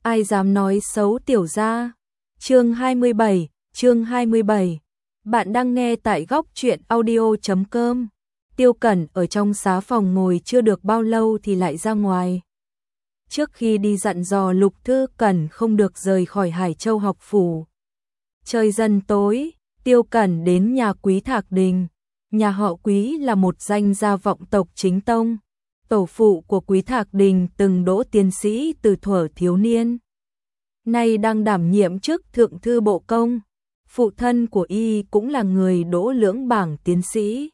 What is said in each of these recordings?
ai dám nói xấu tiểu gia. Chương 27. Bạn đang nghe tại góc truyện audio.com. Tiêu Cẩn ở trong xá phòng ngồi chưa được bao lâu thì lại ra ngoài. Trước khi đi dặn dò Lục Thư Cẩn không được rời khỏi Hải Châu học phủ. Trời dần tối, Tiêu Cẩn đến nhà Quý Thạc Đình. Nhà họ Quý là một danh gia vọng tộc chính tông. Tổ phụ của Quý Thạc Đình từng đỗ tiến sĩ từ thuở thiếu niên. Nay đang đảm nhiệm chức thượng thư bộ công. Phụ thân của y cũng là người đỗ lưỡng bảng tiến sĩ.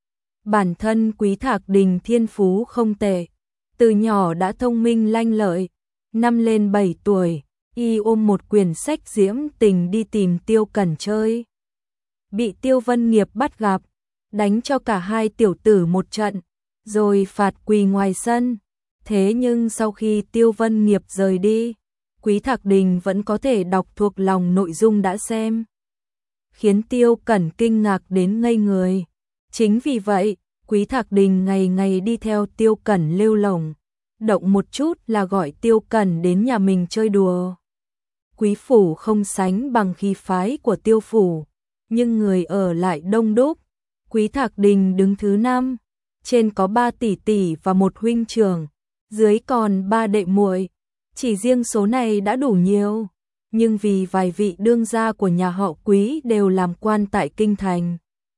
Bản thân Quý Thạc Đình thiên phú không tệ. Từ nhỏ đã thông minh lanh lợi. Năm lên 7 tuổi, y ôm một quyển sách diễm tình đi tìm Tiêu Cẩn chơi. Bị Tiêu Vân Nghiệp bắt gặp, đánh cho cả hai tiểu tử một trận, rồi phạt quỳ ngoài sân. Thế nhưng sau khi Tiêu Vân Nghiệp rời đi, Quý Thạc Đình vẫn có thể đọc thuộc lòng nội dung đã xem, khiến Tiêu Cẩn kinh ngạc đến ngây người. Chính vì vậy, Quý Thạc Đình ngày ngày đi theo Tiêu Cẩn lêu lổng, động một chút là gọi Tiêu Cẩn đến nhà mình chơi đùa. Quý phủ không sánh bằng khí phái của Tiêu phủ, nhưng người ở lại đông đúc. Quý Thạc Đình đứng thứ 5, trên có 3 tỷ tỷ và một huynh trưởng, dưới còn 3 đệ muội. Chỉ riêng số này đã đủ nhiều, nhưng vì vài vị đương gia của nhà họ Quý đều làm quan tại kinh thành.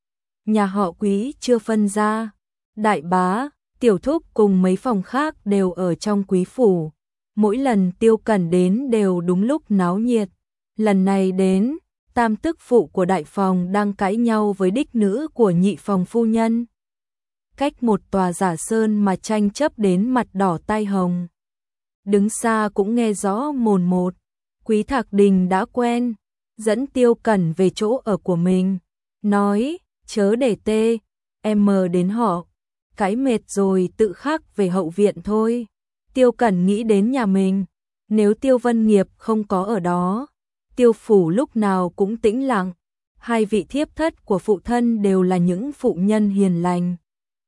Nhà họ Quý chưa phân ra, đại bá, tiểu thúc cùng mấy phòng khác đều ở trong Quý phủ. Mỗi lần Tiêu Cẩn đến đều đúng lúc náo nhiệt. Lần này đến, tam tức phụ của đại phòng đang cãi nhau với đích nữ của nhị phòng phu nhân. Cách một tòa giả sơn mà tranh chấp đến mặt đỏ tai hồng. Đứng xa cũng nghe rõ mồn một. Quý Thạc Đình đã quen, dẫn Tiêu Cẩn về chỗ ở của mình, nói, chớ để tê, em mờ đến họ, cãi mệt rồi tự khắc về hậu viện thôi. Tiêu Cẩn nghĩ đến nhà mình, nếu Tiêu Vân Nghiệp không có ở đó, Tiêu phủ lúc nào cũng tĩnh lặng. Hai vị thiếp thất của phụ thân đều là những phụ nhân hiền lành.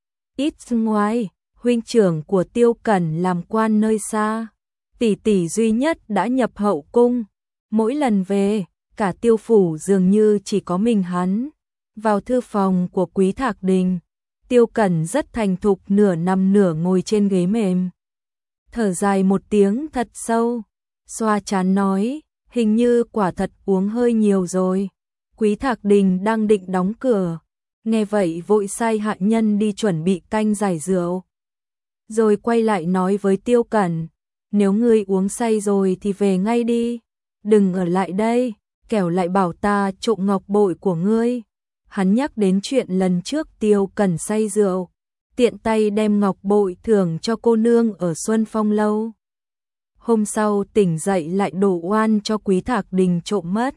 Ít ngoài, huynh trưởng của Tiêu Cẩn làm quan nơi xa, tỷ tỷ duy nhất đã nhập hậu cung. Mỗi lần về, cả Tiêu phủ dường như chỉ có mình hắn. Vào thư phòng của Quý Thạc Đình, Tiêu Cẩn rất thành thục nửa nằm nửa ngồi trên ghế mềm. Thở dài một tiếng thật sâu, xoa trán nói, hình như quả thật uống hơi nhiều rồi. Quý Thạc Đình đang định đóng cửa, nghe vậy vội sai hạ nhân đi chuẩn bị canh giải rượu. Rồi quay lại nói với Tiêu Cẩn, nếu ngươi uống say rồi thì về ngay đi, đừng ở lại đây, kẻo lại bảo ta trộm ngọc bội của ngươi. Hắn nhắc đến chuyện lần trước Tiêu Cẩn say rượu, tiện tay đem ngọc bội thưởng cho cô nương ở Xuân Phong lâu. Hôm sau tỉnh dậy lại đổ oan cho Quý Thạc Đình trộm mất.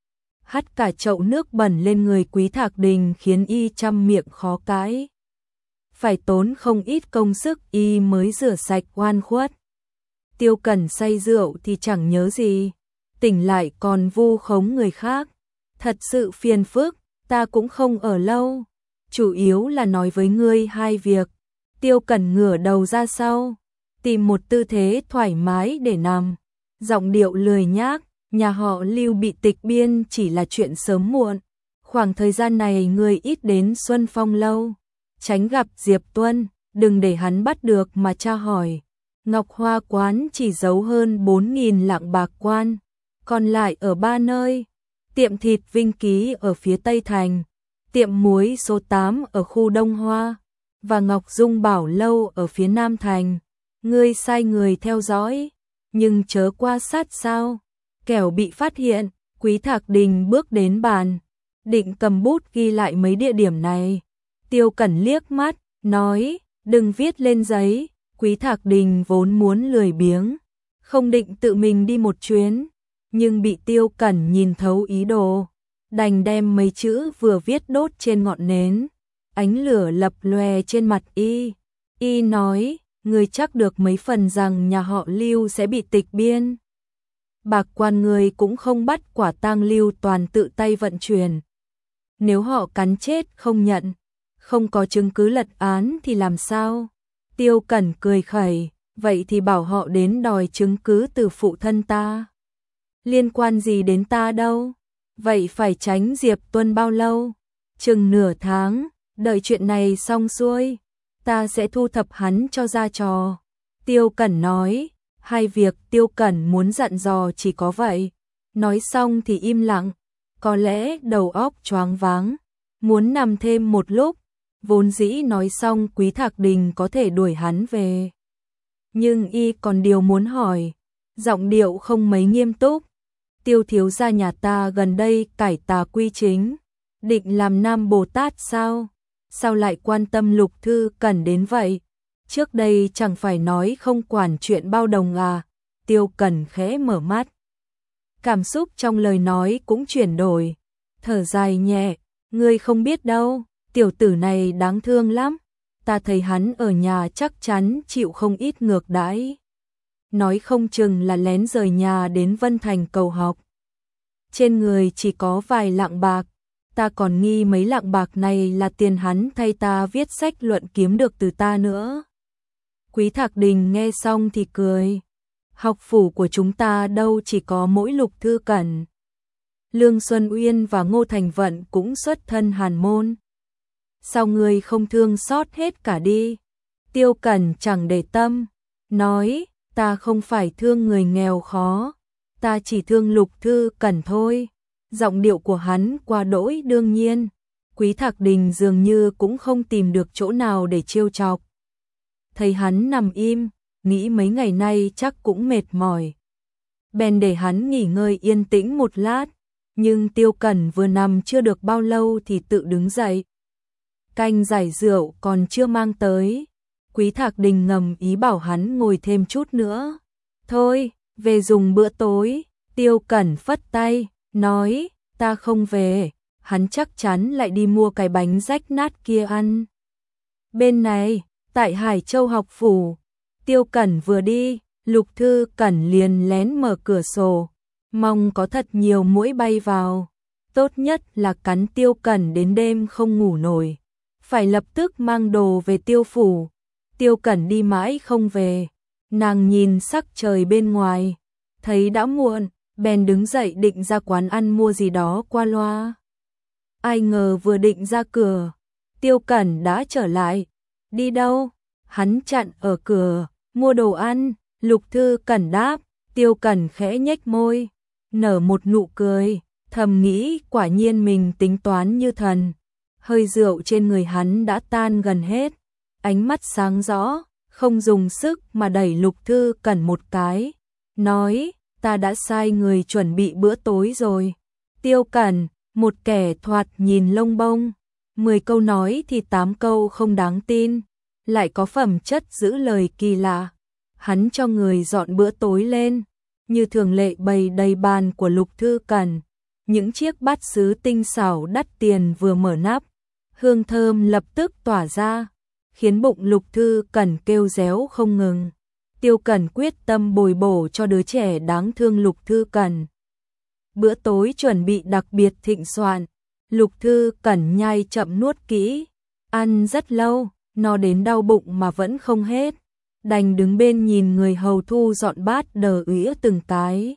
Hắt cả chậu nước bẩn lên người Quý Thạc Đình khiến y trăm miệng khó cãi. Phải tốn không ít công sức y mới rửa sạch oan khuất. Tiêu Cẩn say rượu thì chẳng nhớ gì, tỉnh lại còn vu khống người khác. Thật sự phiền phức, ta cũng không ở lâu. Chủ yếu là nói với ngươi hai việc. Tiêu Cẩn ngửa đầu ra sau, tìm một tư thế thoải mái để nằm. Giọng điệu lười nhác, nhà họ Lưu bị tịch biên chỉ là chuyện sớm muộn. Khoảng thời gian này ngươi ít đến Xuân Phong lâu, tránh gặp Diệp Tuân, đừng để hắn bắt được mà tra hỏi. Ngọc Hoa quán chỉ giấu hơn 4.000 lạng bạc quan, còn lại ở 3 nơi. Tiệm thịt Vinh Ký ở phía Tây Thành, tiệm muối số 8 ở khu Đông Hoa, và Ngọc Dung Bảo Lâu ở phía Nam Thành. Ngươi sai người theo dõi, nhưng chớ qua sát sao, kẻo bị phát hiện. Quý Thạc Đình bước đến bàn, định cầm bút ghi lại mấy địa điểm này. Tiêu Cẩn liếc mắt, nói, đừng viết lên giấy. Quý Thạc Đình vốn muốn lười biếng, không định tự mình đi một chuyến, nhưng bị Tiêu Cẩn nhìn thấu ý đồ, đành đem mấy chữ vừa viết đốt trên ngọn nến. Ánh lửa lập lòe trên mặt y. Y nói, ngươi chắc được mấy phần rằng nhà họ Lưu sẽ bị tịch biên. Bạc quan người cũng không bắt quả tang Lưu Toàn tự tay vận chuyển. Nếu họ cắn chết không nhận, không có chứng cứ lật án thì làm sao? Tiêu Cẩn cười khẩy, vậy thì bảo họ đến đòi chứng cứ từ phụ thân ta. Liên quan gì đến ta đâu? Vậy phải tránh Diệp Tuân bao lâu? Chừng nửa tháng, đợi chuyện này xong xuôi, ta sẽ thu thập hắn cho ra trò. Tiêu Cẩn nói, hai việc Tiêu Cẩn muốn dặn dò chỉ có vậy. Nói xong thì im lặng, có lẽ đầu óc choáng váng, muốn nằm thêm một lúc. Vốn dĩ nói xong Quý Thạc Đình có thể đuổi hắn về. Nhưng y còn điều muốn hỏi, giọng điệu không mấy nghiêm túc. Tiêu thiếu gia nhà ta gần đây cải tà quy chính, định làm Nam Bồ Tát sao? Sao lại quan tâm Lục Thư Cẩn đến vậy? Trước đây chẳng phải nói không quản chuyện bao đồng à? Tiêu Cẩn khẽ mở mắt. Cảm xúc trong lời nói cũng chuyển đổi, thở dài nhẹ, ngươi không biết đâu, tiểu tử này đáng thương lắm, ta thấy hắn ở nhà chắc chắn chịu không ít ngược đãi. Nói không chừng là lén rời nhà đến Vân Thành cầu học. Trên người chỉ có vài lạng bạc, ta còn nghi mấy lạng bạc này là tiền hắn thay ta viết sách luận kiếm được từ ta nữa. Quý Thạc Đình nghe xong thì cười. Học phủ của chúng ta đâu chỉ có mỗi Lục Thư Cẩn. Lương Xuân Uyên và Ngô Thành Vận cũng xuất thân hàn môn. Sao ngươi không thương xót hết cả đi? Tiêu Cẩn chẳng để tâm, nói, ta không phải thương người nghèo khó, ta chỉ thương Lục Thư Cẩn thôi. Giọng điệu của hắn qua đỗi đương nhiên. Quý Thạc Đình dường như cũng không tìm được chỗ nào để trêu chọc. Thấy hắn nằm im, nghĩ mấy ngày nay chắc cũng mệt mỏi. Bèn để hắn nghỉ ngơi yên tĩnh một lát, nhưng Tiêu Cẩn vừa nằm chưa được bao lâu thì tự đứng dậy. Canh giải rượu còn chưa mang tới, Quý Thạc Đình ngầm ý bảo hắn ngồi thêm chút nữa. Thôi, về dùng bữa tối. Tiêu Cẩn phất tay, nói, ta không về, hắn chắc chắn lại đi mua cái bánh rách nát kia ăn. Bên này, tại Hải Châu học phủ, Tiêu Cẩn vừa đi, Lục Thư Cẩn liền lén mở cửa sổ, mong có thật nhiều muỗi bay vào. Tốt nhất là cắn Tiêu Cẩn đến đêm không ngủ nổi, phải lập tức mang đồ về Tiêu phủ. Tiêu Cẩn đi mãi không về, nàng nhìn sắc trời bên ngoài, thấy đã muộn, bèn đứng dậy định ra quán ăn mua gì đó qua loa. Ai ngờ vừa định ra cửa, Tiêu Cẩn đã trở lại. Đi đâu? Hắn chặn ở cửa. Mua đồ ăn. Lục Thư Cẩn đáp. Tiêu Cẩn khẽ nhếch môi, nở một nụ cười, thầm nghĩ quả nhiên mình tính toán như thần. Hơi rượu trên người hắn đã tan gần hết, ánh mắt sáng rõ, không dùng sức mà đẩy Lục Thư Cẩn một cái, nói, ta đã sai người chuẩn bị bữa tối rồi. Tiêu Cẩn, một kẻ thoạt nhìn lông bông, 10 câu nói thì 8 câu không đáng tin, lại có phẩm chất giữ lời kỳ lạ. Hắn cho người dọn bữa tối lên, như thường lệ bày đầy bàn của Lục Thư Cẩn, những chiếc bát sứ tinh xảo đắt tiền vừa mở nắp, hương thơm lập tức tỏa ra, khiến bụng Lục Thư Cẩn kêu réo không ngừng. Tiêu Cẩn quyết tâm bồi bổ cho đứa trẻ đáng thương Lục Thư Cẩn. Bữa tối chuẩn bị đặc biệt thịnh soạn, Lục Thư Cẩn nhai chậm nuốt kỹ, ăn rất lâu, no đến đau bụng mà vẫn không hết, đành đứng bên nhìn người hầu thu dọn bát đờ ỉa từng cái.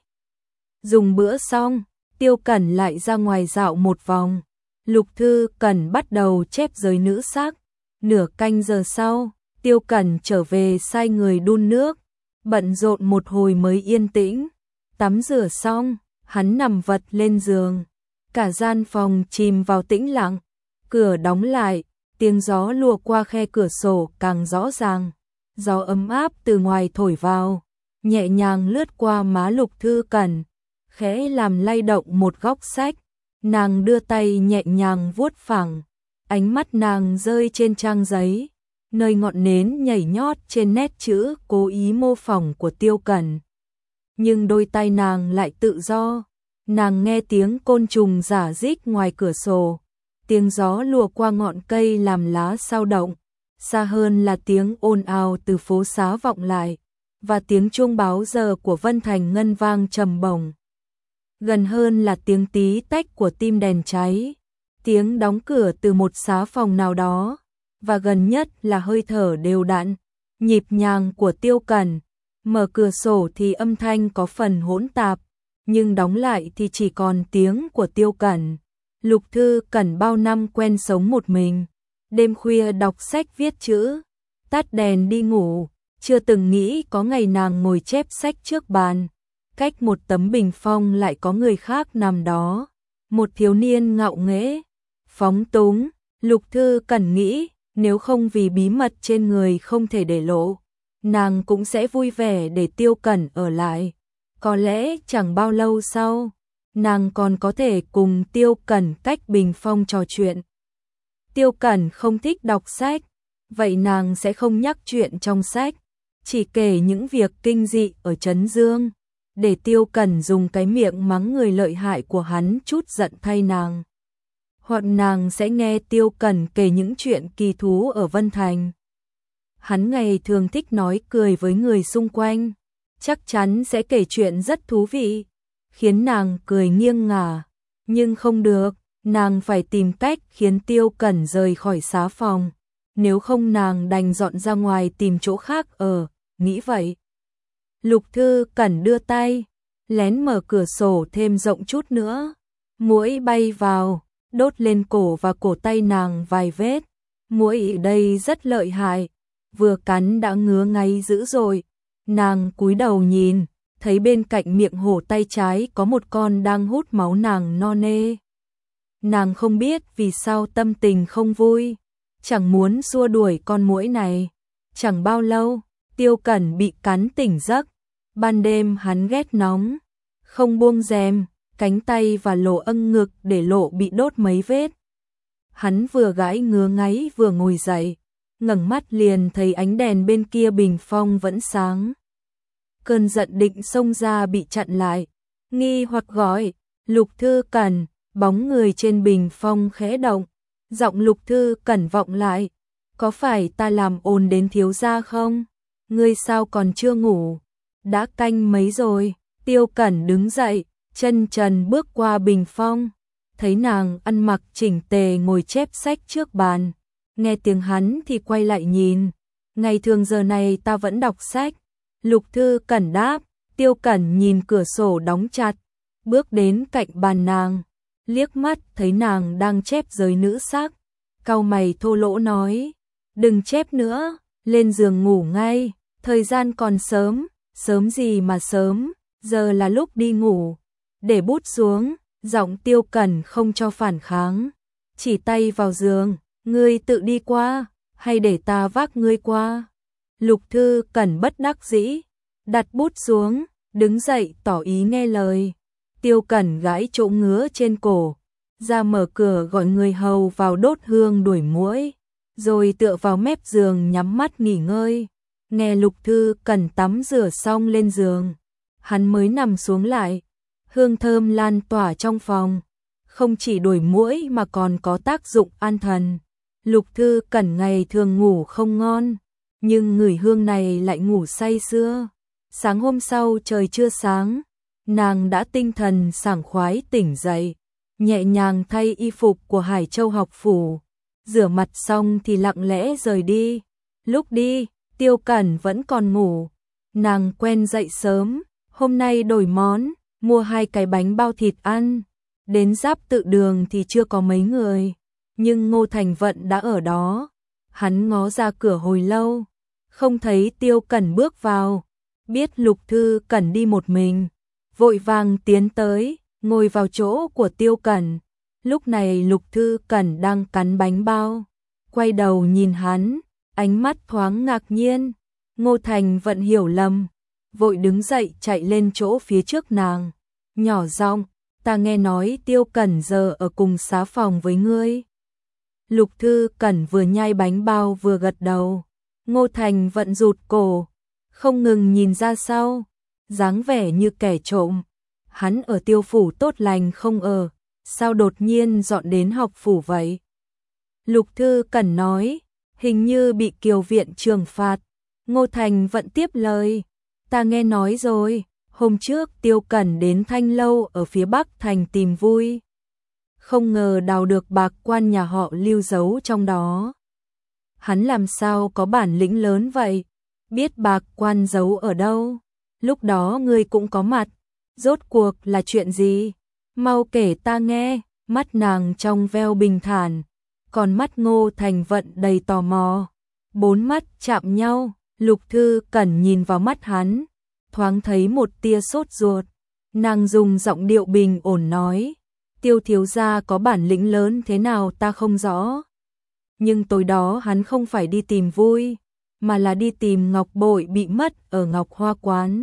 Dùng bữa xong, Tiêu Cẩn lại ra ngoài dạo một vòng, Lục Thư Cẩn bắt đầu chép giới nữ sắc. Nửa canh giờ sau, Tiêu Cẩn trở về sai người đun nước, bận rộn một hồi mới yên tĩnh. Tắm rửa xong, hắn nằm vật lên giường, cả gian phòng chìm vào tĩnh lặng, cửa đóng lại, tiếng gió lùa qua khe cửa sổ càng rõ ràng. Gió ấm áp từ ngoài thổi vào, nhẹ nhàng lướt qua má Lục Thư Cẩn, khẽ làm lay động một góc sách. Nàng đưa tay nhẹ nhàng vuốt phẳng, ánh mắt nàng rơi trên trang giấy, nơi ngọn nến nhảy nhót trên nét chữ cố ý mô phỏng của Tiêu Cẩn. Nhưng đôi tay nàng lại tự do, nàng nghe tiếng côn trùng rả rích ngoài cửa sổ, tiếng gió lùa qua ngọn cây làm lá sao động, xa hơn là tiếng ồn ào từ phố xá vọng lại, và tiếng chuông báo giờ của Vân Thành ngân vang trầm bổng. Gần hơn là tiếng tí tách của tim đèn cháy, tiếng đóng cửa từ một xá phòng nào đó, và gần nhất là hơi thở đều đặn, nhịp nhàng của Tiêu Cẩn. Mở cửa sổ thì âm thanh có phần hỗn tạp, nhưng đóng lại thì chỉ còn tiếng của Tiêu Cẩn. Lục Thư Cẩn bao năm quen sống một mình, đêm khuya đọc sách viết chữ, tắt đèn đi ngủ, chưa từng nghĩ có ngày nàng ngồi chép sách trước bàn, cách một tấm bình phong lại có người khác nằm đó, một thiếu niên ngạo nghễ, phóng túng. Lục Thư Cẩn nghĩ, nếu không vì bí mật trên người không thể để lộ, nàng cũng sẽ vui vẻ để Tiêu Cẩn ở lại. Có lẽ chẳng bao lâu sau, nàng còn có thể cùng Tiêu Cẩn cách bình phong trò chuyện. Tiêu Cẩn không thích đọc sách, vậy nàng sẽ không nhắc chuyện trong sách, chỉ kể những việc kinh dị ở Trấn Dương, để Tiêu Cẩn dùng cái miệng mắng người lợi hại của hắn chút giận thay nàng. Hoặc nàng sẽ nghe Tiêu Cẩn kể những chuyện kỳ thú ở Vân Thành. Hắn ngày thường thích nói cười với người xung quanh, chắc chắn sẽ kể chuyện rất thú vị, khiến nàng cười nghiêng ngả. Nhưng không được, nàng phải tìm cách khiến Tiêu Cẩn rời khỏi xá phòng, nếu không nàng đành dọn ra ngoài tìm chỗ khác ở, nghĩ vậy. Lục Thư Cẩn đưa tay, lén mở cửa sổ thêm rộng chút nữa, muỗi bay vào, đốt lên cổ và cổ tay nàng vài vết. Muỗi ở đây rất lợi hại, vừa cắn đã ngứa ngáy dữ rồi. Nàng cúi đầu nhìn, thấy bên cạnh miệng hổ tay trái có một con đang hút máu nàng no nê. Nàng không biết vì sao tâm tình không vui, chẳng muốn xua đuổi con muỗi này. Chẳng bao lâu, Tiêu Cẩn bị cắn tỉnh giấc. Ban đêm hắn ghét nóng, không buông rèm, cánh tay và lỗ âng ngực để lộ bị đốt mấy vết. Hắn vừa gãi ngứa ngáy vừa ngồi dậy, ngẩng mắt liền thấy ánh đèn bên kia bình phong vẫn sáng. Cơn giận định xông ra bị chặn lại, nghi hoặc gọi, Lục Thư Cẩn, bóng người trên bình phong khẽ động, giọng Lục Thư Cẩn vọng lại, có phải ta làm ồn đến thiếu gia không? Ngươi sao còn chưa ngủ? Đã canh mấy rồi? Tiêu Cẩn đứng dậy, chân trần bước qua bình phong, thấy nàng ăn mặc chỉnh tề ngồi chép sách trước bàn, nghe tiếng hắn thì quay lại nhìn. Ngày thường giờ này ta vẫn đọc sách. Lục Thư Cẩn đáp. Tiêu Cẩn nhìn cửa sổ đóng chặt, bước đến cạnh bàn nàng, liếc mắt thấy nàng đang chép giới nữ sắc, cau mày thô lỗ nói, đừng chép nữa, lên giường ngủ ngay, thời gian còn sớm. Sớm gì mà sớm, giờ là lúc đi ngủ. Để bút xuống, giọng Tiêu Cẩn không cho phản kháng, chỉ tay vào giường, ngươi tự đi qua, hay để ta vác ngươi qua? Lục Thư Cẩn bất đắc dĩ, đặt bút xuống, đứng dậy tỏ ý nghe lời. Tiêu Cẩn gãi chỗ ngứa trên cổ, ra mở cửa gọi người hầu vào đốt hương đuổi muỗi, rồi tựa vào mép giường nhắm mắt nghỉ ngơi. Nghe Lục Thư Cẩn tắm rửa xong lên giường, hắn mới nằm xuống lại. Hương thơm lan tỏa trong phòng, không chỉ đuổi muỗi mà còn có tác dụng an thần. Lục Thư Cẩn ngày thường ngủ không ngon, nhưng ngửi hương này lại ngủ say sưa. Sáng hôm sau trời chưa sáng, nàng đã tinh thần sảng khoái tỉnh dậy, nhẹ nhàng thay y phục của Hải Châu học phủ, rửa mặt xong thì lặng lẽ rời đi. Lúc đi, Tiêu Cẩn vẫn còn ngủ, nàng quen dậy sớm, hôm nay đổi món, mua 2 cái bánh bao thịt ăn. Đến Giáp Tự Đường thì chưa có mấy người, nhưng Ngô Thành Vận đã ở đó. Hắn ngó ra cửa hồi lâu, không thấy Tiêu Cẩn bước vào, biết Lục Thư Cẩn đi một mình, vội vàng tiến tới, ngồi vào chỗ của Tiêu Cẩn. Lúc này Lục Thư Cẩn đang cắn bánh bao, quay đầu nhìn hắn, ánh mắt thoáng ngạc nhiên. Ngô Thành Vận hiểu lầm, vội đứng dậy chạy lên chỗ phía trước nàng, nhỏ giọng, ta nghe nói Tiêu Cẩn giờ ở cùng xá phòng với ngươi. Lục Thư Cẩn vừa nhai bánh bao vừa gật đầu. Ngô Thành Vận rụt cổ, không ngừng nhìn ra sau, dáng vẻ như kẻ trộm. Hắn ở Tiêu phủ tốt lành không ở, sao đột nhiên dọn đến học phủ vậy? Lục Thư Cẩn nói, hình như bị Kiều viện trừng phạt. Ngô Thành Vận tiếp lời, ta nghe nói rồi, hôm trước Tiêu Cẩn đến Thanh Lâu ở phía Bắc thành tìm vui, không ngờ đào được bạc quan nhà họ lưu giấu trong đó. Hắn làm sao có bản lĩnh lớn vậy? biết bạc quan giấu ở đâu, lúc đó ngươi cũng có mặt, rốt cuộc là chuyện gì? Mau kể ta nghe, mắt nàng trong veo bình thản, còn mắt Ngô Thành Vận đầy tò mò. Bốn mắt chạm nhau, Lục Thư Cẩn nhìn vào mắt hắn, thoáng thấy một tia sốt ruột. Nàng dùng giọng điệu bình ổn nói, Tiêu thiếu gia có bản lĩnh lớn thế nào ta không rõ. Nhưng tối đó hắn không phải đi tìm vui, mà là đi tìm ngọc bội bị mất ở Ngọc Hoa Quán.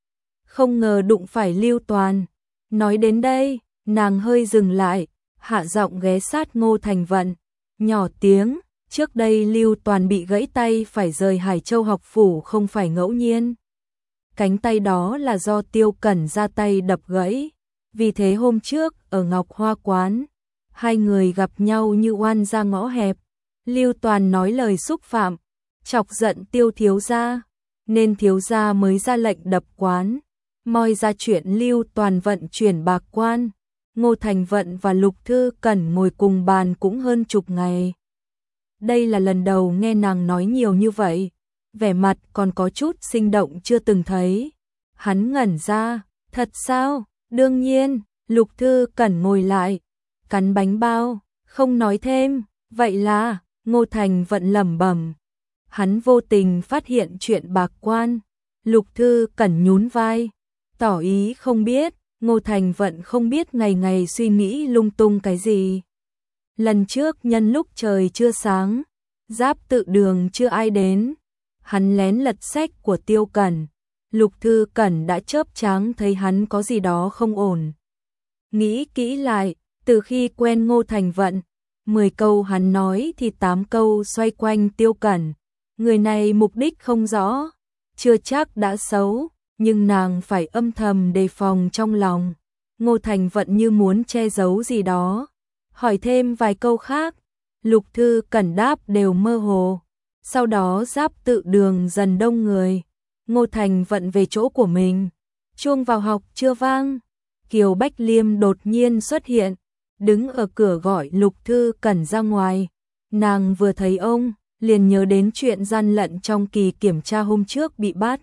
Không ngờ đụng phải Lưu Toàn. Nói đến đây, nàng hơi dừng lại, hạ giọng ghé sát Ngô Thành Vận, nhỏ tiếng, trước đây Lưu Toàn bị gãy tay phải rời Hải Châu học phủ không phải ngẫu nhiên. Cánh tay đó là do Tiêu Cẩn ra tay đập gãy, vì thế hôm trước ở Ngọc Hoa Quán, hai người gặp nhau như oan ra ngõ hẹp. Lưu Toàn nói lời xúc phạm, chọc giận Tiêu thiếu gia, nên thiếu gia mới ra lệnh đập quán, moi ra chuyện Lưu Toàn vận chuyển bạc quan. Ngô Thành Vận và Lục Thư Cẩn ngồi cùng bàn cũng hơn chục ngày. Đây là lần đầu nghe nàng nói nhiều như vậy, vẻ mặt còn có chút sinh động chưa từng thấy. Hắn ngẩn ra, thật sao? Đương nhiên, Lục Thư Cẩn ngồi lại, cắn bánh bao, không nói thêm, vậy là, Ngô Thành Vận lẩm bẩm. Hắn vô tình phát hiện chuyện bạc quan, Lục Thư Cẩn nhún vai, tỏ ý không biết. Ngô Thành Vận không biết ngày ngày suy nghĩ lung tung cái gì. Lần trước nhân lúc trời chưa sáng, Giáp Tự Đường chưa ai đến, hắn lén lật sách của Tiêu Cẩn. Lục Thư Cẩn đã chớp tráng thấy hắn có gì đó không ổn. Nghĩ kỹ lại, từ khi quen Ngô Thành Vận, 10 câu hắn nói thì 8 câu xoay quanh Tiêu Cẩn. Người này mục đích không rõ, chưa chắc đã xấu, nhưng nàng phải âm thầm đề phòng trong lòng. Ngô Thành Vận như muốn che giấu gì đó, hỏi thêm vài câu khác, Lục Thư Cẩn đáp đều mơ hồ. Sau đó Giáp Tự Đường dần đông người, Ngô Thành Vận về chỗ của mình. Chuông vào học chưa vang, Kiều Bách Liêm đột nhiên xuất hiện, đứng ở cửa gọi Lục Thư Cẩn ra ngoài. Nàng vừa thấy ông, liền nhớ đến chuyện gian lận trong kỳ kiểm tra hôm trước bị bắt.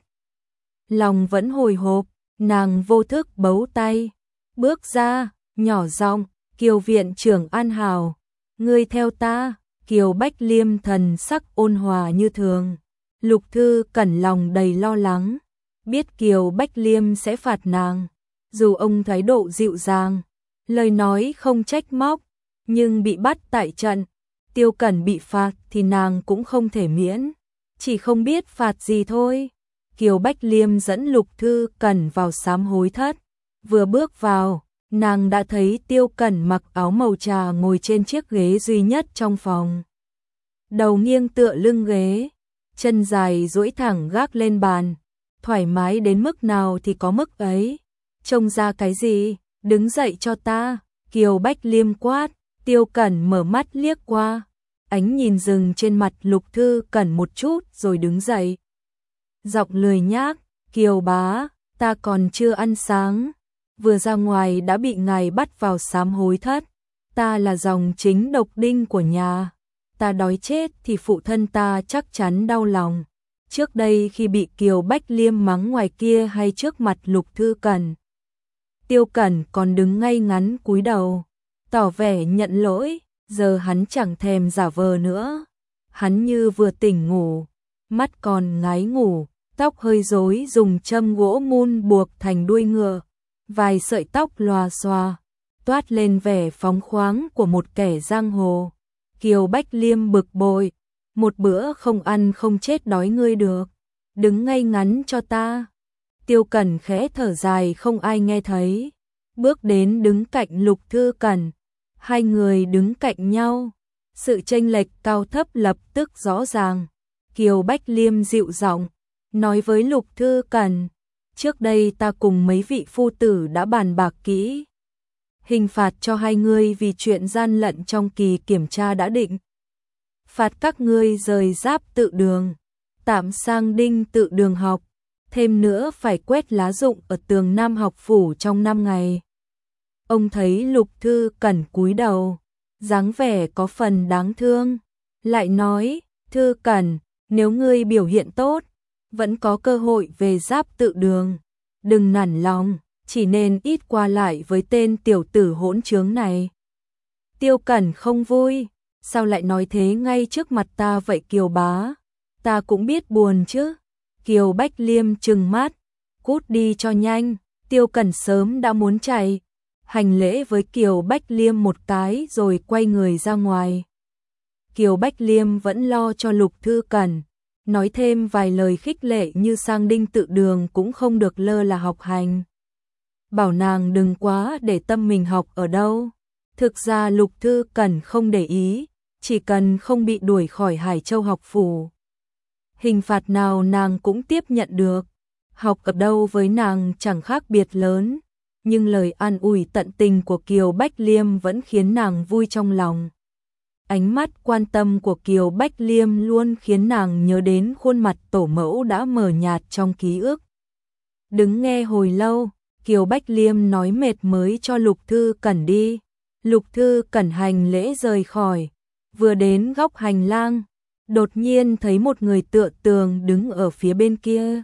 Lòng vẫn hồi hộp, nàng vô thức bấu tay, bước ra, nhỏ giọng, Kiều viện trưởng An Hào, ngươi theo ta. Kiều Bách Liêm thần sắc ôn hòa như thường. Lục Thư Cẩn lòng đầy lo lắng, biết Kiều Bách Liêm sẽ phạt nàng, dù ông thái độ dịu dàng, lời nói không trách móc, nhưng bị bắt tại trận, Tiêu Cẩn bị phạt thì nàng cũng không thể miễn, chỉ không biết phạt gì thôi. Kiều Bách Liêm dẫn Lục Thư Cẩn vào sám hối thất, vừa bước vào, nàng đã thấy Tiêu Cẩn mặc áo màu trà ngồi trên chiếc ghế duy nhất trong phòng. Đầu nghiêng tựa lưng ghế, chân dài duỗi thẳng gác lên bàn, thoải mái đến mức nào thì có mức ấy. Trông ra cái gì, đứng dậy cho ta, Kiều Bách Liêm quát. Tiêu Cẩn mở mắt liếc qua, ánh nhìn dừng trên mặt Lục Thư Cẩn một chút rồi đứng dậy. Giọng lười nhác, Kiều bá, ta còn chưa ăn sáng, vừa ra ngoài đã bị ngài bắt vào sám hối thất, ta là dòng chính độc đinh của nhà, ta đói chết thì phụ thân ta chắc chắn đau lòng. Trước đây khi bị Kiều Bách Liêm mắng ngoài kia hay trước mặt Lục Thư Cẩn, Tiêu Cẩn còn đứng ngay ngắn cúi đầu, tỏ vẻ nhận lỗi, giờ hắn chẳng thèm giả vờ nữa. Hắn như vừa tỉnh ngủ, mắt còn ngái ngủ, tóc hơi rối dùng châm gỗ mun buộc thành đuôi ngựa, vài sợi tóc lòa xòa, toát lên vẻ phóng khoáng của một kẻ giang hồ. Kiều Bách Liêm bực bội, một bữa không ăn không chết đói ngươi được, đứng ngay ngắn cho ta. Tiêu Cẩn khẽ thở dài không ai nghe thấy, bước đến đứng cạnh Lục Thư Cẩn, hai người đứng cạnh nhau, sự chênh lệch cao thấp lập tức rõ ràng. Kiều Bách Liêm dịu giọng nói với Lục Thư Cẩn, trước đây ta cùng mấy vị phu tử đã bàn bạc kỹ, hình phạt cho hai ngươi vì chuyện gian lận trong kỳ kiểm tra đã định. Phạt các ngươi rời Giáp Tự Đường, tạm sang Đinh Tự Đường học, thêm nữa phải quét lá rụng ở tường Nam học phủ trong 5 ngày. Ông thấy Lục Thư Cẩn cúi đầu, dáng vẻ có phần đáng thương, lại nói, Thư Cẩn, nếu ngươi biểu hiện tốt, vẫn có cơ hội về Giáp Tự Đường. Đừng nản lòng, chỉ nên ít qua lại với tên tiểu tử hỗn trướng này. Tiêu Cẩn không vui, sao lại nói thế ngay trước mặt ta vậy Kiều bá? Ta cũng biết buồn chứ. Kiều Bách Liêm trừng mắt, cút đi cho nhanh. Tiêu Cẩn sớm đã muốn chạy, hành lễ với Kiều Bách Liêm một cái rồi quay người ra ngoài. Kiều Bách Liêm vẫn lo cho Lục Thư Cẩn, nói thêm vài lời khích lệ như sang Đinh Tự Đường cũng không được lơ là học hành. Bảo nàng đừng quá để tâm mình học ở đâu. Thực ra Lục Thư Cẩn không để ý, chỉ cần không bị đuổi khỏi Hải Châu học phủ. Hình phạt nào nàng cũng tiếp nhận được, học ở đâu với nàng chẳng khác biệt lớn, nhưng lời an ủi tận tình của Kiều Bách Liêm vẫn khiến nàng vui trong lòng. Ánh mắt quan tâm của Kiều Bách Liêm luôn khiến nàng nhớ đến khuôn mặt tổ mẫu đã mờ nhạt trong ký ức. Đứng nghe hồi lâu, Kiều Bách Liêm nói mệt mới cho Lục Thư Cẩn đi. Lục Thư Cẩn hành lễ rời khỏi, vừa đến góc hành lang, đột nhiên thấy một người tựa tường đứng ở phía bên kia.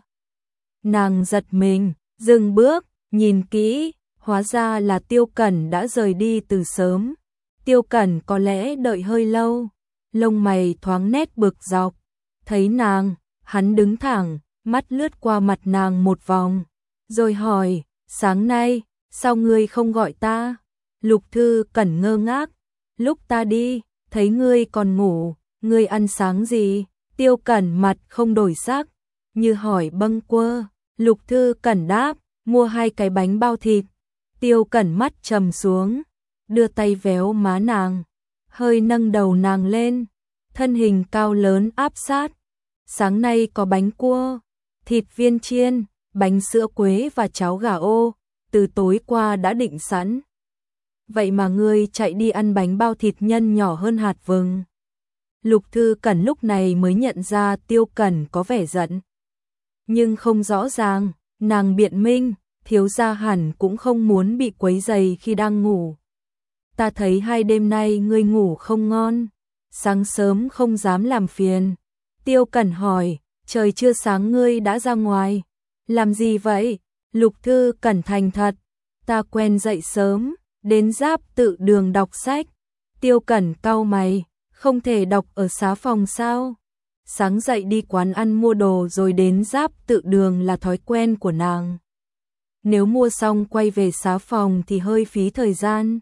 Nàng giật mình, dừng bước, nhìn kỹ, hóa ra là Tiêu Cẩn đã rời đi từ sớm. Tiêu Cẩn có lẽ đợi hơi lâu, lông mày thoáng nét bực dọc. Thấy nàng, hắn đứng thẳng, mắt lướt qua mặt nàng một vòng, rồi hỏi, sáng nay, sao ngươi không gọi ta? Lục Thư Cẩn ngơ ngác, lúc ta đi, thấy ngươi còn ngủ, ngươi ăn sáng gì? Tiêu Cẩn mặt không đổi sắc, như hỏi bâng quơ. Lục Thư Cẩn đáp, mua 2 cái bánh bao thịt. Tiêu Cẩn mắt trầm xuống, đưa tay véo má nàng, hơi nâng đầu nàng lên, thân hình cao lớn áp sát. Sáng nay có bánh cua, thịt viên chiên, bánh sữa quế và cháo gà ô, từ tối qua đã định sẵn. Vậy mà ngươi chạy đi ăn bánh bao thịt nhân nhỏ hơn hạt vừng. Lục Thư Cẩn lúc này mới nhận ra Tiêu Cẩn có vẻ giận, nhưng không rõ ràng. Nàng biện minh, thiếu gia hẳn cũng không muốn bị quấy rầy khi đang ngủ. Ta thấy 2 đêm nay ngươi ngủ không ngon, sáng sớm không dám làm phiền. Tiêu Cẩn hỏi, trời chưa sáng ngươi đã ra ngoài, làm gì vậy? Lục Thư Cẩn thành thật, ta quen dậy sớm, đến Giáp Tự Đường đọc sách. Tiêu Cẩn cau mày, không thể đọc ở xá phòng sao? Sáng dậy đi quán ăn mua đồ rồi đến Giáp Tự Đường là thói quen của nàng. Nếu mua xong quay về xá phòng thì hơi phí thời gian.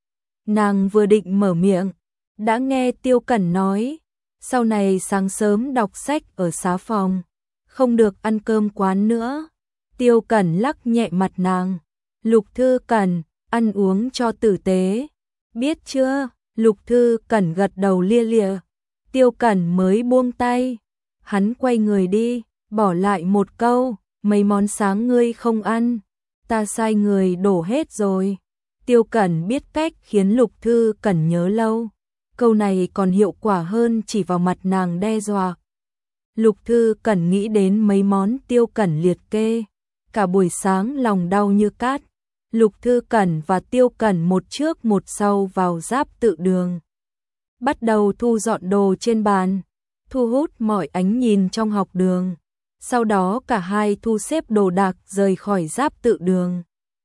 Nàng vừa định mở miệng, đã nghe Tiêu Cẩn nói, sau này sáng sớm đọc sách ở xá phòng, không được ăn cơm quán nữa. Tiêu Cẩn lắc nhẹ mặt nàng, Lục Thư Cẩn, ăn uống cho tử tế, biết chưa? Lục Thư Cẩn gật đầu lia lịa. Tiêu Cẩn mới buông tay, hắn quay người đi, bỏ lại một câu, mấy món sáng ngươi không ăn, ta sai người đổ hết rồi. Tiêu Cẩn biết cách khiến Lục Thư Cẩn nhớ lâu, câu này còn hiệu quả hơn chỉ vào mặt nàng đe dọa. Lục Thư Cẩn nghĩ đến mấy món Tiêu Cẩn liệt kê, cả buổi sáng lòng đau như cát. Lục Thư Cẩn và Tiêu Cẩn một trước một sau vào Giáp Tự Đường, bắt đầu thu dọn đồ trên bàn, thu hút mọi ánh nhìn trong học đường. Sau đó cả hai thu xếp đồ đạc rời khỏi Giáp Tự Đường.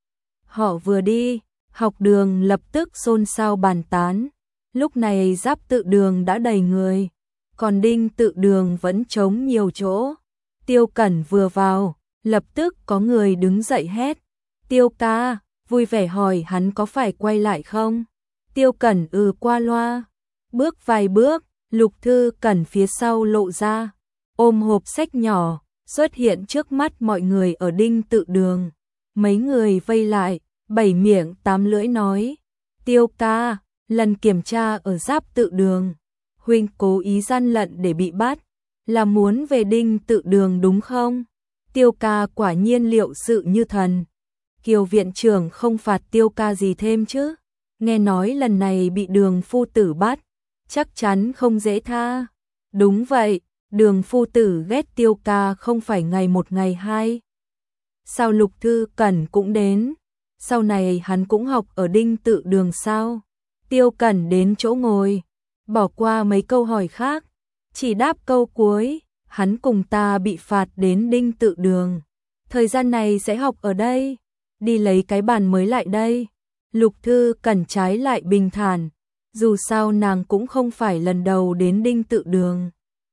Họ vừa đi, học đường lập tức xôn xao bàn tán. Lúc này Giáp Tự Đường đã đầy người, còn Đinh Tự Đường vẫn trống nhiều chỗ. Tiêu Cẩn vừa vào, lập tức có người đứng dậy hét, Tiêu ca, vui vẻ hỏi hắn có phải quay lại không? Tiêu Cẩn qua loa, bước vài bước, Lục Thư Cẩn phía sau lộ ra, ôm hộp sách nhỏ, xuất hiện trước mắt mọi người ở Đinh Tự Đường. Mấy người vây lại, 7 miệng 8 lưỡi nói, Tiêu ca, lần kiểm tra ở Giáp Tự Đường, huynh cố ý gian lận để bị bắt, là muốn về Đinh Tự Đường đúng không? Tiêu ca quả nhiên liệu sự như thần. Kiều viện trưởng không phạt Tiêu ca gì thêm chứ? Nghe nói lần này bị Đường phu tử bắt, chắc chắn không dễ tha. Đúng vậy, Đường phu tử ghét Tiêu ca không phải ngày một ngày hai. Sao Lục Thư Cẩn cũng đến? Sau này hắn cũng học ở Đinh Tự Đường sao? Tiêu Cẩn đến chỗ ngồi, bỏ qua mấy câu hỏi khác, chỉ đáp câu cuối, hắn cùng ta bị phạt đến Đinh Tự Đường. Thời gian này sẽ học ở đây, đi lấy cái bàn mới lại đây. Lục Thư Cẩn trái lại bình thản, dù sao nàng cũng không phải lần đầu đến Đinh Tự Đường.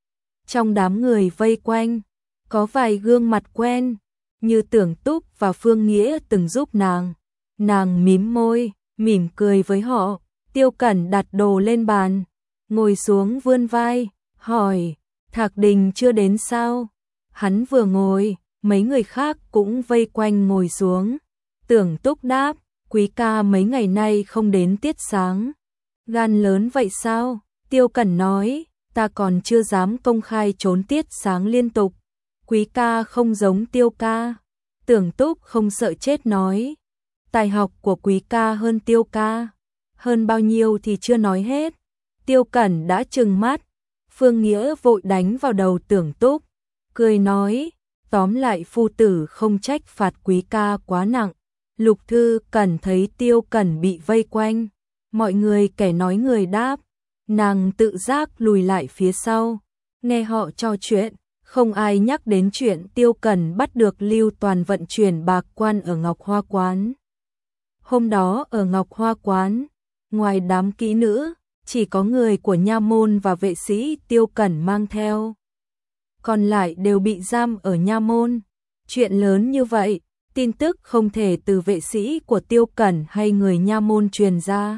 Trong đám người vây quanh, có vài gương mặt quen, như Tưởng Túc và Phương Nghĩa từng giúp nàng. Nàng mím môi, mỉm cười với họ. Tiêu Cẩn đặt đồ lên bàn, ngồi xuống vươn vai, hỏi, Thạc Đình chưa đến sao? Hắn vừa ngồi, mấy người khác cũng vây quanh ngồi xuống. Tưởng Túc đáp, quý ca mấy ngày nay không đến tiết sáng. Gan lớn vậy sao? Tiêu Cẩn nói, ta còn chưa dám công khai trốn tiết sáng liên tục. Quý ca không giống Tiêu ca. Tưởng Túc không sợ chết nói, tài học của quý ca hơn Tiêu ca. Hơn bao nhiêu thì chưa nói hết. Tiêu Cẩn đã trừng mắt. Phương Nghĩa vội đánh vào đầu Tưởng Túc, cười nói, tóm lại phu tử không trách phạt quý ca quá nặng. Lục Thư Cẩn thấy Tiêu Cẩn bị vây quanh, mọi người kẻ nói người đáp, nàng tự giác lùi lại phía sau, nghe họ trò chuyện, không ai nhắc đến chuyện Tiêu Cẩn bắt được Lưu Toàn vận chuyển bạc quan ở Ngọc Hoa Quán. Hôm đó ở Ngọc Hoa Quán, ngoài đám kỹ nữ, chỉ có người của nha môn và vệ sĩ Tiêu Cẩn mang theo. Còn lại đều bị giam ở nha môn. Chuyện lớn như vậy, tin tức không thể từ vệ sĩ của Tiêu Cẩn hay người nha môn truyền ra.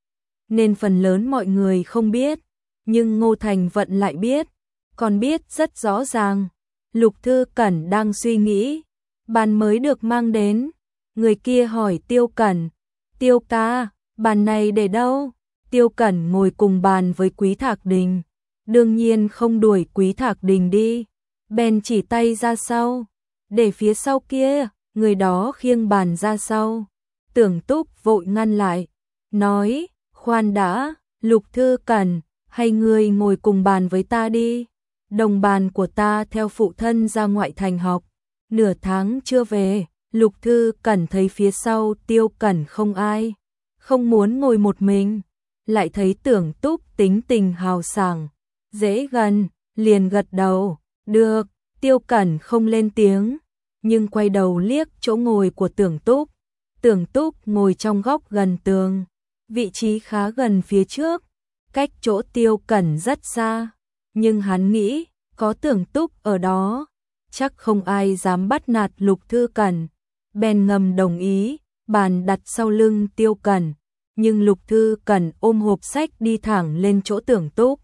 Nên phần lớn mọi người không biết, nhưng Ngô Thành Vận lại biết, còn biết rất rõ ràng. Lục Thư Cẩn đang suy nghĩ, bàn mới được mang đến. Người kia hỏi Tiêu Cẩn, Tiêu ca, bàn này để đâu? Tiêu Cẩn ngồi cùng bàn với Quý Thạc Đình, đương nhiên không đuổi Quý Thạc Đình đi, bèn chỉ tay ra sau, để phía sau kia, người đó khiêng bàn ra sau. Tưởng Túc vội ngăn lại, nói, khoan đã, Lục Thư Cẩn, hay ngươi ngồi cùng bàn với ta đi, đồng bàn của ta theo phụ thân ra ngoại thành học, nửa tháng chưa về. Lục Thư Cẩn thấy phía sau Tiêu Cẩn không ai, không muốn ngồi một mình, lại thấy Tưởng Túc tính tình hào sảng, dễ gần, liền gật đầu, được. Tiêu Cẩn không lên tiếng, nhưng quay đầu liếc chỗ ngồi của Tưởng Túc. Tưởng Túc ngồi trong góc gần tường, vị trí khá gần phía trước, cách chỗ Tiêu Cẩn rất xa, nhưng hắn nghĩ, có Tưởng Túc ở đó, chắc không ai dám bắt nạt Lục Thư Cẩn, bèn ngầm đồng ý, bàn đặt sau lưng Tiêu Cẩn, nhưng Lục Thư Cẩn ôm hộp sách đi thẳng lên chỗ Tưởng Túc.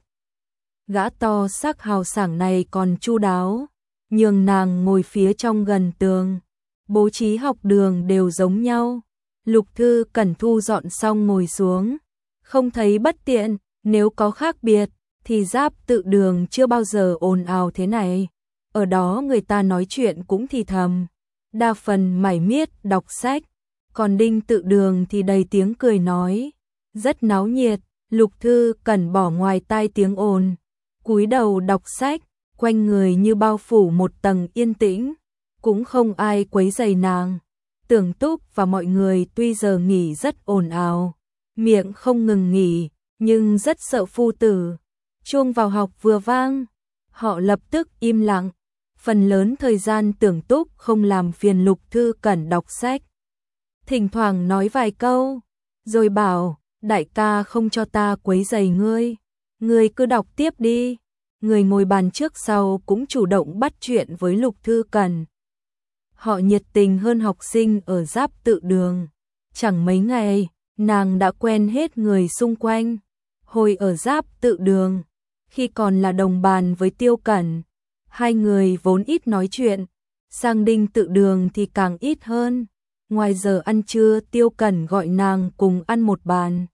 Gã to xác hào sảng này còn chu đáo, nhường nàng ngồi phía trong gần tường, bố trí học đường đều giống nhau. Lục Thư Cẩn thu dọn xong ngồi xuống, không thấy bất tiện, nếu có khác biệt thì Giáp Tự Đường chưa bao giờ ồn ào thế này. Ở đó người ta nói chuyện cũng thì thầm, đa phần mải miết đọc sách, còn Đinh Tự Đường thì đầy tiếng cười nói, rất náo nhiệt. Lục Thư Cẩn bỏ ngoài tai tiếng ồn, cúi đầu đọc sách, quanh người như bao phủ một tầng yên tĩnh, cũng không ai quấy rầy nàng. Tưởng Túc và mọi người tuy giờ nghỉ rất ồn ào, miệng không ngừng nghỉ, nhưng rất sợ phu tử. Chuông vào học vừa vang, họ lập tức im lặng. Phần lớn thời gian Tưởng Túc không làm phiền Lục Thư Cẩn đọc sách, thỉnh thoảng nói vài câu, rồi bảo, đại ca không cho ta quấy rầy ngươi, ngươi cứ đọc tiếp đi. Người ngồi bàn trước sau cũng chủ động bắt chuyện với Lục Thư Cẩn. Họ nhiệt tình hơn học sinh ở Giáp Tự Đường. Chẳng mấy ngày, nàng đã quen hết người xung quanh. Hồi ở Giáp Tự Đường, khi còn là đồng bàn với Tiêu Cẩn, hai người vốn ít nói chuyện, sang Đinh Tự Đường thì càng ít hơn. Ngoài giờ ăn trưa Tiêu Cẩn gọi nàng cùng ăn một bàn.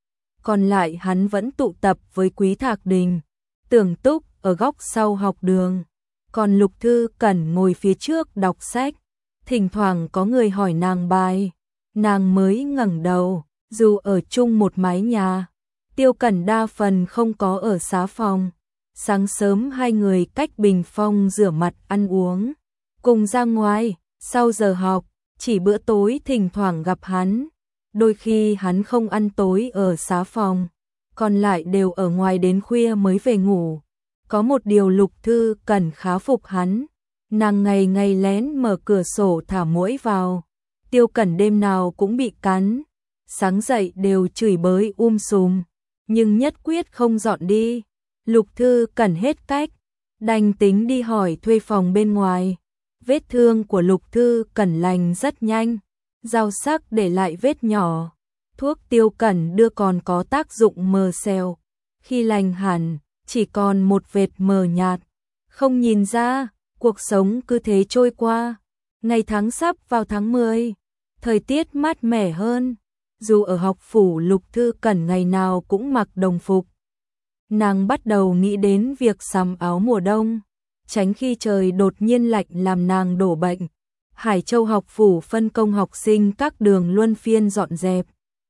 Còn lại hắn vẫn tụ tập với Quý Thạc Đình, Tưởng Túc ở góc sau học đường, còn Lục Thư Cẩn ngồi phía trước đọc sách. Thỉnh thoảng có người hỏi nàng bài, nàng mới ngẩng đầu. Dù ở chung một mái nhà, Tiêu Cẩn đa phần không có ở xá phòng. Sáng sớm hai người cách bình phong rửa mặt ăn uống, cùng ra ngoài. Sau giờ học, chỉ bữa tối thỉnh thoảng gặp hắn. Đôi khi hắn không ăn tối ở xá phòng, còn lại đều ở ngoài đến khuya mới về ngủ. Có một điều Lục Thư Cẩn khá phục hắn, nàng ngày ngày lén mở cửa sổ thả muỗi vào. Tiêu Cẩn đêm nào cũng bị cắn, sáng dậy đều chửi bới sùm, nhưng nhất quyết không dọn đi. Lục Thư Cẩn hết cách, đành tính đi hỏi thuê phòng bên ngoài. Vết thương của Lục Thư Cẩn lành rất nhanh, dao sắc để lại vết nhỏ. Thuốc Tiêu Cẩn đưa còn có tác dụng mờ xèo. Khi lành hẳn, chỉ còn một vệt mờ nhạt. Không nhìn ra, cuộc sống cứ thế trôi qua. Ngày tháng sắp vào tháng 10, thời tiết mát mẻ hơn. Dù ở học phủ, Lục Thư Cẩn ngày nào cũng mặc đồng phục. Nàng bắt đầu nghĩ đến việc sắm áo mùa đông, tránh khi trời đột nhiên lạnh làm nàng đổ bệnh. Hải Châu học phủ phân công học sinh các đường luân phiên dọn dẹp.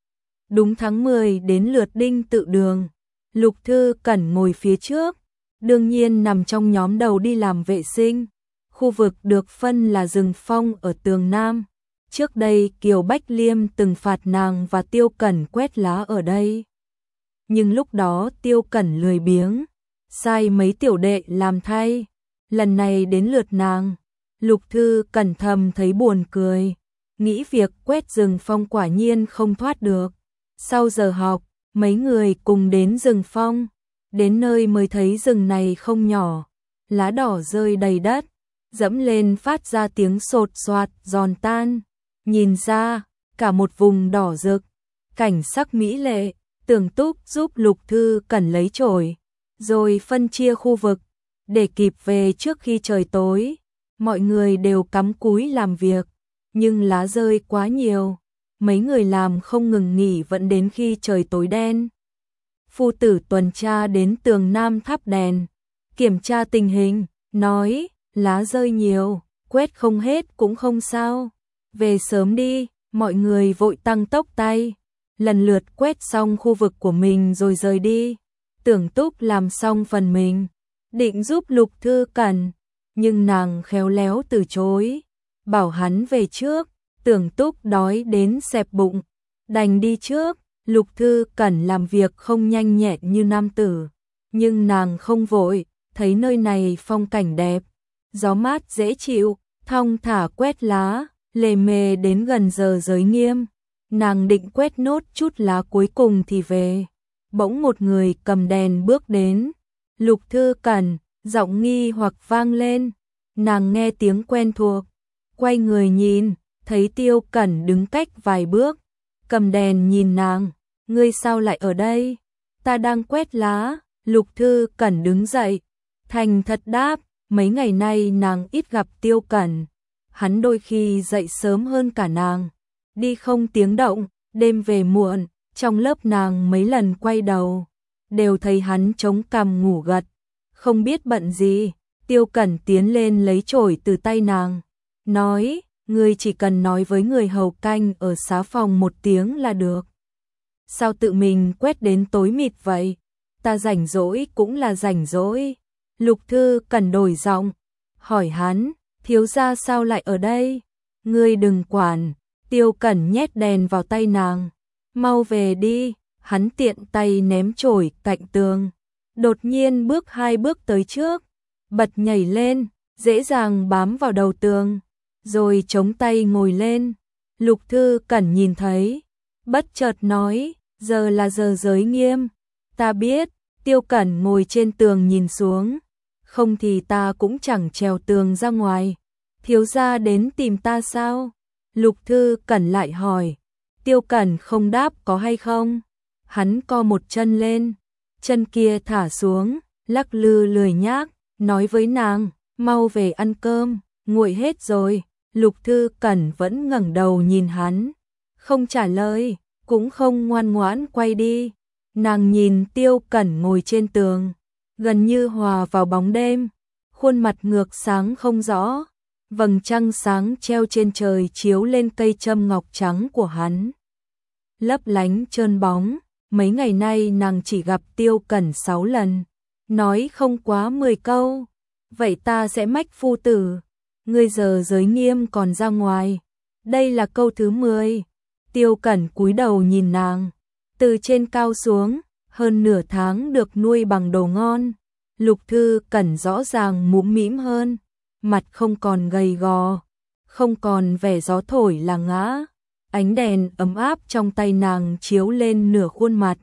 Đúng tháng 10 đến lượt Đinh Tự Đường, Lục Thư Cẩn ngồi phía trước, đương nhiên nằm trong nhóm đầu đi làm vệ sinh. Khu vực được phân là rừng phong ở tường Nam. Trước đây Kiều Bách Liêm từng phạt nàng và Tiêu Cẩn quét lá ở đây. Nhưng lúc đó Tiêu Cẩn lười biếng, sai mấy tiểu đệ làm thay. Lần này đến lượt nàng, Lục Thư Cẩn thầm thấy buồn cười, nghĩ việc quét rừng phong quả nhiên không thoát được. Sau giờ học, mấy người cùng đến rừng phong, đến nơi mới thấy rừng này không nhỏ, lá đỏ rơi đầy đất, dẫm lên phát ra tiếng sột soạt giòn tan. Nhìn ra, cả một vùng đỏ rực, cảnh sắc mỹ lệ. Tưởng Túc giúp Lục Thư Cẩn lấy chổi, rồi phân chia khu vực, để kịp về trước khi trời tối. Mọi người đều cắm cúi làm việc, nhưng lá rơi quá nhiều, mấy người làm không ngừng nghỉ vẫn đến khi trời tối đen. Phu tử tuần tra đến tường Nam thắp đèn, kiểm tra tình hình, nói, lá rơi nhiều, quét không hết cũng không sao, về sớm đi. Mọi người vội tăng tốc tay, lần lượt quét xong khu vực của mình rồi rời đi. Tưởng Túc làm xong phần mình, định giúp Lục Thư Cẩn, nhưng nàng khéo léo từ chối, bảo hắn về trước. Tưởng Túc đói đến xẹp bụng, đành đi trước. Lục Thư Cẩn làm việc không nhanh nhẹn như nam tử, nhưng nàng không vội, thấy nơi này phong cảnh đẹp, gió mát dễ chịu, thong thả quét lá, lề mề đến gần giờ giới nghiêm. Nàng định quét nốt chút lá cuối cùng thì về. Bỗng một người cầm đèn bước đến. Lục Thư Cẩn, giọng nghi hoặc vang lên. Nàng nghe tiếng quen thuộc, quay người nhìn, thấy Tiêu Cẩn đứng cách vài bước, cầm đèn nhìn nàng. Ngươi sao lại ở đây? Ta đang quét lá. Lục Thư Cẩn đứng dậy, thành thật đáp. Mấy ngày nay nàng ít gặp Tiêu Cẩn, hắn đôi khi dậy sớm hơn cả nàng, đi không tiếng động, đêm về muộn. Trong lớp nàng mấy lần quay đầu, đều thấy hắn chống cằm ngủ gật, không biết bận gì. Tiêu Cẩn tiến lên lấy chổi từ tay nàng, nói, ngươi chỉ cần nói với người hầu canh ở xá phòng một tiếng là được. Sao tự mình quét đến tối mịt vậy? Ta rảnh rỗi cũng là rảnh rỗi. Lục Thư Cẩn đổi giọng, hỏi hắn, thiếu gia sao lại ở đây? Ngươi đừng quản. Tiêu Cẩn nhét đèn vào tay nàng, mau về đi. Hắn tiện tay ném chổi cạnh tường, đột nhiên bước 2 bước tới trước, bật nhảy lên, dễ dàng bám vào đầu tường, rồi chống tay ngồi lên. Lục Thư Cẩn nhìn thấy, bất chợt nói, giờ là giờ giới nghiêm. Ta biết. Tiêu Cẩn ngồi trên tường nhìn xuống, không thì ta cũng chẳng trèo tường ra ngoài. Thiếu gia đến tìm ta sao? Lục Thư Cẩn lại hỏi. Tiêu Cẩn không đáp có hay không. Hắn co một chân lên, chân kia thả xuống, lắc lư lười nhác, nói với nàng, mau về ăn cơm, nguội hết rồi. Lục Thư Cẩn vẫn ngẩng đầu nhìn hắn, không trả lời, cũng không ngoan ngoãn quay đi. Nàng nhìn Tiêu Cẩn ngồi trên tường, gần như hòa vào bóng đêm, khuôn mặt ngược sáng không rõ, vầng trăng sáng treo trên trời chiếu lên cây châm ngọc trắng của hắn, lấp lánh trơn bóng. Mấy ngày nay nàng chỉ gặp Tiêu Cẩn 6 lần, nói không quá 10 câu. Vậy ta sẽ mách phu tử, ngươi giờ giới nghiêm còn ra ngoài. Đây là câu thứ 10. Tiêu Cẩn cúi đầu nhìn nàng, từ trên cao xuống, hơn nửa tháng được nuôi bằng đồ ngon, Lục Thư Cẩn rõ ràng mũm mĩm hơn, mặt không còn gầy gò, không còn vẻ gió thổi là ngã. Ánh đèn ấm áp trong tay nàng chiếu lên nửa khuôn mặt,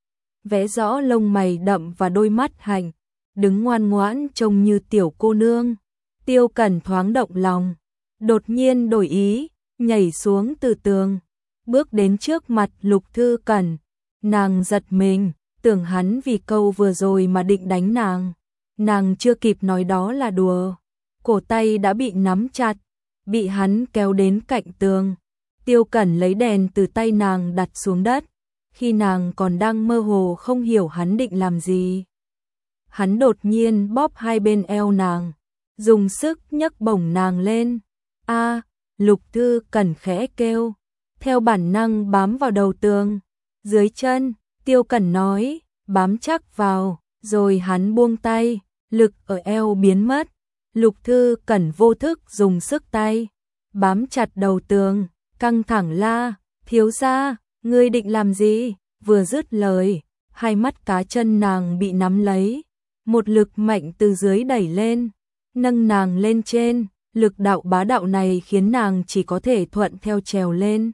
vẽ rõ lông mày đậm và đôi mắt hạnh, đứng ngoan ngoãn trông như tiểu cô nương. Tiêu Cẩn thoáng động lòng, đột nhiên đổi ý, nhảy xuống từ tường, bước đến trước mặt Lục Thư Cẩn. Nàng giật mình, tưởng hắn vì câu vừa rồi mà định đánh nàng. Nàng chưa kịp nói đó là đùa, cổ tay đã bị nắm chặt, bị hắn kéo đến cạnh tường. Tiêu Cẩn lấy đèn từ tay nàng đặt xuống đất, khi nàng còn đang mơ hồ không hiểu hắn định làm gì. Hắn đột nhiên bóp hai bên eo nàng, dùng sức nhấc bổng nàng lên. A, Lục Thư Cẩn khẽ kêu, theo bản năng bám vào đầu tường. Dưới chân, Tiêu Cẩn nói, bám chắc vào, rồi hắn buông tay, lực ở eo biến mất. Lục Thư Cẩn vô thức dùng sức tay, bám chặt đầu tường, căng thẳng la, thiếu gia, ngươi định làm gì? Vừa dứt lời, hai mắt cá chân nàng bị nắm lấy, một lực mạnh từ dưới đẩy lên, nâng nàng lên trên, lực đạo bá đạo này khiến nàng chỉ có thể thuận theo trèo lên.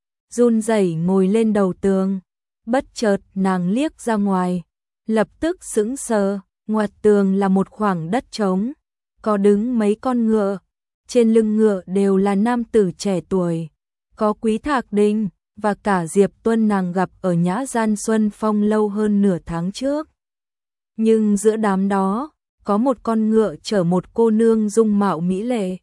Run rẩy ngồi lên đầu tường, bất chợt nàng liếc ra ngoài, lập tức sững sờ, ngoặt tường là một khoảng đất trống, có đứng mấy con ngựa, trên lưng ngựa đều là nam tử trẻ tuổi, có Quý Thạc Đình và cả Diệp Tuân nàng gặp ở Nhã Gian Xuân Phong lâu hơn nửa tháng trước. Nhưng giữa đám đó, có một con ngựa chở một cô nương dung mạo mỹ lệ.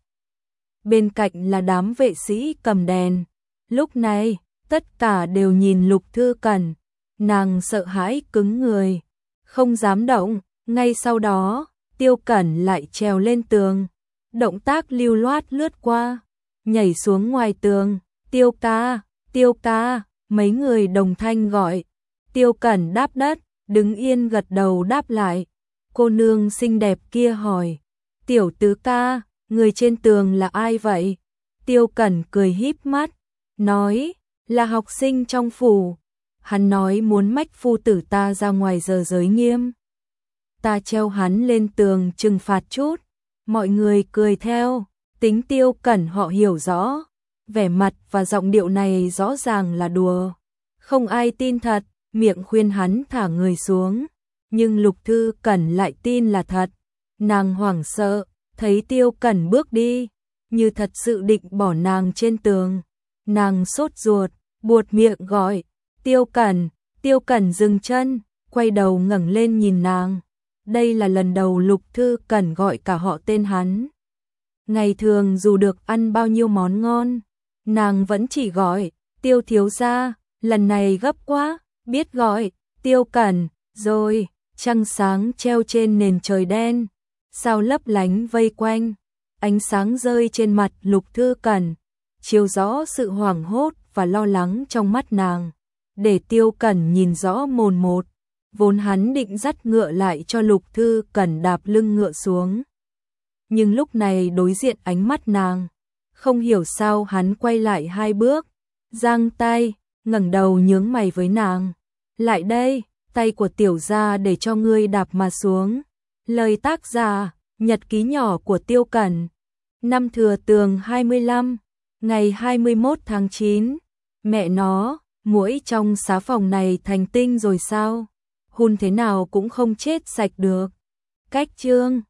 Bên cạnh là đám vệ sĩ cầm đèn. Lúc này, tất cả đều nhìn Lục Thư Cẩn, nàng sợ hãi cứng người, không dám động. Ngay sau đó, Tiêu Cẩn lại trèo lên tường, động tác lưu loát lướt qua, nhảy xuống ngoài tường. Tiêu ca, mấy người đồng thanh gọi. Tiêu Cẩn đáp đất, đứng yên gật đầu đáp lại. Cô nương xinh đẹp kia hỏi, tiểu tứ ca, người trên tường là ai vậy? Tiêu Cẩn cười híp mắt, nói, là học sinh trong phủ. Hắn nói muốn mách phu tử ta ra ngoài giờ giới nghiêm, ta treo hắn lên tường trừng phạt chút. Mọi người cười theo, tính Tiêu Cẩn họ hiểu rõ, vẻ mặt và giọng điệu này rõ ràng là đùa, không ai tin thật, miệng khuyên hắn thả người xuống, nhưng Lục Thư Cẩn lại tin là thật. Nàng hoảng sợ, thấy Tiêu Cẩn bước đi, như thật sự định bỏ nàng trên tường. Nàng sốt ruột, buột miệng gọi, Tiêu Cẩn dừng chân, quay đầu ngẩng lên nhìn nàng. Đây là lần đầu Lục Thư Cẩn gọi cả họ tên hắn. Ngày thường dù được ăn bao nhiêu món ngon, nàng vẫn chỉ gọi, Tiêu thiếu gia, lần này gấp quá, biết gọi, Tiêu Cẩn, rồi, trăng sáng treo trên nền trời đen, sao lấp lánh vây quanh, ánh sáng rơi trên mặt Lục Thư Cẩn, chiếu rõ sự hoảng hốt và lo lắng trong mắt nàng, để Tiêu Cẩn nhìn rõ mồn một. Vốn hắn định dắt ngựa lại cho Lục Thư Cẩn đạp lưng ngựa xuống, nhưng lúc này đối diện ánh mắt nàng, không hiểu sao hắn quay lại hai bước, giang tay, ngẩng đầu nhướng mày với nàng. Lại đây, tay của tiểu gia để cho ngươi đạp mà xuống. Lời tác giả, nhật ký nhỏ của Tiêu Cẩn. Năm Thừa Tường 25, ngày 21 tháng 9. Mẹ nó, muỗi trong xá phòng này thành tinh rồi sao? Hun thế nào cũng không chết sạch được. Cách chương